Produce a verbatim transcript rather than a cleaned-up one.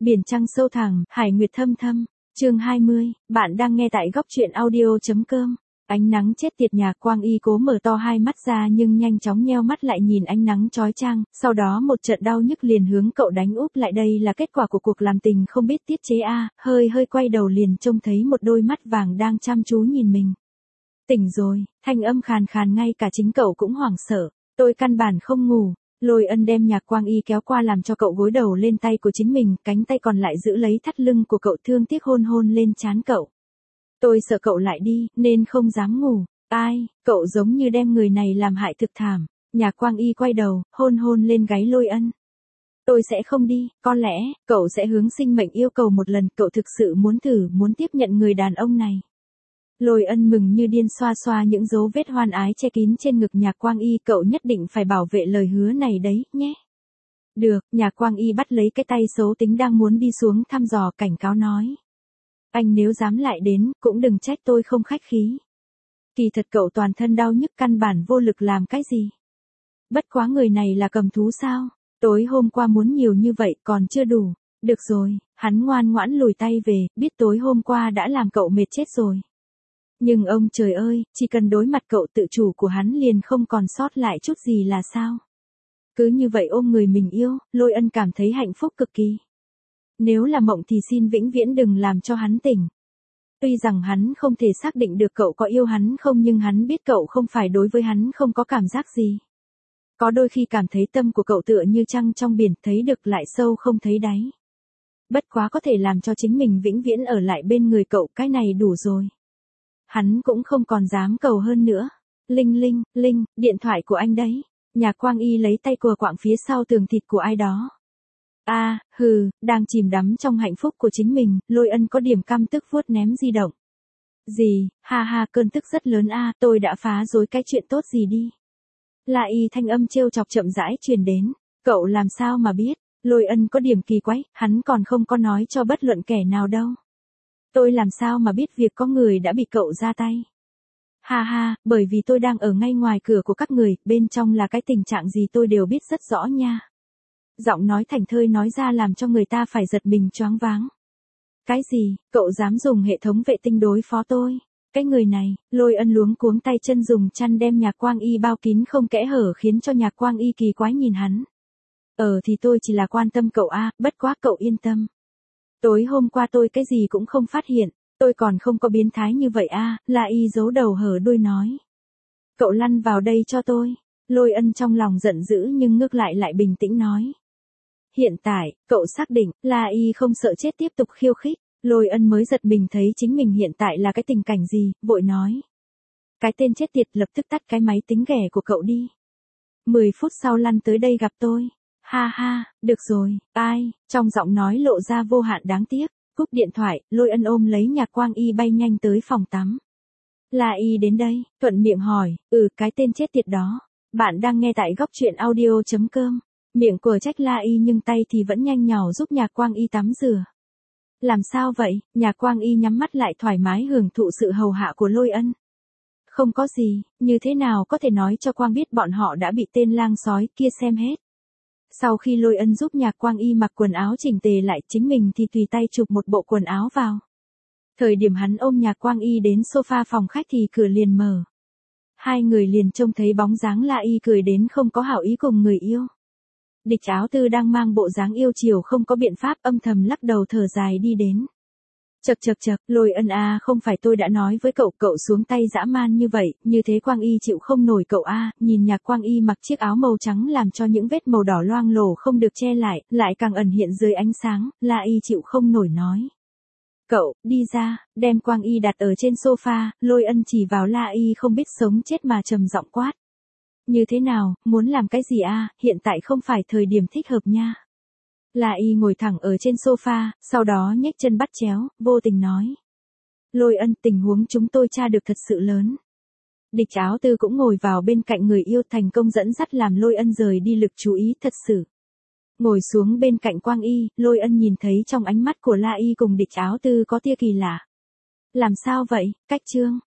Biển trăng sâu thẳm, hải nguyệt thâm thâm. Chương hai mươi, bạn đang nghe tại góc truyện audio chấm com. Ánh nắng chết tiệt, Nhạc Quang Y cố mở to hai mắt ra nhưng nhanh chóng nheo mắt lại nhìn ánh nắng chói chang, sau đó một trận đau nhức liền hướng cậu đánh úp lại. Đây là kết quả của cuộc làm tình không biết tiết chế a. Hơi hơi quay đầu liền trông thấy một đôi mắt vàng đang chăm chú nhìn mình. Tỉnh rồi, thanh âm khàn khàn ngay cả chính cậu cũng hoảng sợ. Tôi căn bản không ngủ. Lôi Ân đem Nhạc Quang Y kéo qua làm cho cậu gối đầu lên tay của chính mình, cánh tay còn lại giữ lấy thắt lưng của cậu, thương tiếc hôn hôn lên trán cậu. Tôi sợ cậu lại đi, nên không dám ngủ. Ai, cậu giống như đem người này làm hại thực thảm. Nhạc Quang Y quay đầu, hôn hôn lên gáy Lôi Ân. Tôi sẽ không đi, có lẽ, cậu sẽ hướng sinh mệnh yêu cầu một lần, cậu thực sự muốn thử, muốn tiếp nhận người đàn ông này. Lôi Ân mừng như điên xoa xoa những dấu vết hoan ái che kín trên ngực Nhạc Quang Y, cậu nhất định phải bảo vệ lời hứa này đấy, nhé. Được, Nhạc Quang Y bắt lấy cái tay xấu tính đang muốn đi xuống thăm dò, cảnh cáo nói. Anh nếu dám lại đến, cũng đừng trách tôi không khách khí. Kỳ thật cậu toàn thân đau nhức căn bản vô lực làm cái gì. Bất quá người này là cầm thú sao? Tối hôm qua muốn nhiều như vậy còn chưa đủ. Được rồi, hắn ngoan ngoãn lùi tay về, biết tối hôm qua đã làm cậu mệt chết rồi. Nhưng ông trời ơi, chỉ cần đối mặt cậu, tự chủ của hắn liền không còn sót lại chút gì là sao? Cứ như vậy ôm người mình yêu, Lôi Ân cảm thấy hạnh phúc cực kỳ. Nếu là mộng thì xin vĩnh viễn đừng làm cho hắn tỉnh. Tuy rằng hắn không thể xác định được cậu có yêu hắn không, nhưng hắn biết cậu không phải đối với hắn không có cảm giác gì. Có đôi khi cảm thấy tâm của cậu tựa như trăng trong biển, thấy được lại sâu không thấy đáy. Bất quá có thể làm cho chính mình vĩnh viễn ở lại bên người cậu, cái này đủ rồi. Hắn cũng không còn dám cầu hơn nữa. Linh linh, linh, điện thoại của anh đấy. Nhạc Quang Y lấy tay cùa quạng phía sau tường thịt của ai đó. A, à, hừ, đang chìm đắm trong hạnh phúc của chính mình, Lôi Ân có điểm căm tức vuốt ném di động. Gì, ha ha, cơn tức rất lớn a, à, tôi đã phá rối cái chuyện tốt gì đi. La Y thanh âm trêu chọc chậm rãi truyền đến. Cậu làm sao mà biết? Lôi Ân có điểm kỳ quái, hắn còn không có nói cho bất luận kẻ nào đâu. Tôi làm sao mà biết việc có người đã bị cậu ra tay? Ha ha, bởi vì tôi đang ở ngay ngoài cửa của các người, bên trong là cái tình trạng gì tôi đều biết rất rõ nha. Giọng nói thành thơi nói ra làm cho người ta phải giật mình choáng váng. Cái gì, cậu dám dùng hệ thống vệ tinh đối phó tôi? Cái người này, Lôi Ân luống cuống tay chân dùng chăn đem Nhạc Quang Y bao kín không kẽ hở khiến cho Nhạc Quang Y kỳ quái nhìn hắn. Ờ thì tôi chỉ là quan tâm cậu a, bất quá cậu yên tâm. Tối hôm qua tôi cái gì cũng không phát hiện, tôi còn không có biến thái như vậy a, La Y giấu đầu hở đuôi nói. Cậu lăn vào đây cho tôi. Lôi Ân trong lòng giận dữ nhưng ngược lại lại bình tĩnh nói. Hiện tại, cậu xác định, La Y không sợ chết tiếp tục khiêu khích. Lôi Ân mới giật mình thấy chính mình hiện tại là cái tình cảnh gì, vội nói. Cái tên chết tiệt, lập tức tắt cái máy tính ghẻ của cậu đi. Mười phút sau lăn tới đây gặp tôi. Ha ha, được rồi, ai, trong giọng nói lộ ra vô hạn đáng tiếc. Cúp điện thoại, Lôi Ân ôm lấy Nhạc Quang Y bay nhanh tới phòng tắm. La Y đến đây, thuận miệng hỏi, ừ, cái tên chết tiệt đó. Bạn đang nghe tại góc truyện audio chấm com. Miệng của trách La Y nhưng tay thì vẫn nhanh nhỏ giúp Nhạc Quang Y tắm rửa. Làm sao vậy? Nhạc Quang Y nhắm mắt lại thoải mái hưởng thụ sự hầu hạ của Lôi Ân. Không có gì, như thế nào có thể nói cho Quang biết bọn họ đã bị tên lang sói kia xem hết. Sau khi Lôi Ân giúp Nhạc Quang Y mặc quần áo chỉnh tề lại, chính mình thì tùy tay chụp một bộ quần áo vào. Thời điểm hắn ôm Nhạc Quang Y đến sofa phòng khách thì cửa liền mở. Hai người liền trông thấy bóng dáng La Y cười đến không có hảo ý cùng người yêu. Địch Áo Tư đang mang bộ dáng yêu chiều không có biện pháp, âm thầm lắc đầu thở dài đi đến. Chậc chậc chậc, Lôi Ân a, không phải tôi đã nói với cậu, cậu xuống tay dã man như vậy, như thế Quang Y chịu không nổi cậu a. Nhìn Nhạc Quang Y mặc chiếc áo màu trắng làm cho những vết màu đỏ loang lổ không được che lại, lại càng ẩn hiện dưới ánh sáng, La Y chịu không nổi nói. Cậu, đi ra, đem Quang Y đặt ở trên sofa, Lôi Ân chỉ vào La Y không biết sống chết mà trầm giọng quát. Như thế nào, muốn làm cái gì a, hiện tại không phải thời điểm thích hợp nha. La Y ngồi thẳng ở trên sofa, sau đó nhếch chân bắt chéo, vô tình nói. Lôi Ân, tình huống chúng tôi tra được thật sự lớn. Địch Áo Tư cũng ngồi vào bên cạnh người yêu, thành công dẫn dắt làm Lôi Ân rời đi lực chú ý thật sự. Ngồi xuống bên cạnh Quang Y, Lôi Ân nhìn thấy trong ánh mắt của La Y cùng Địch Áo Tư có tia kỳ lạ. Làm sao vậy, cách trương?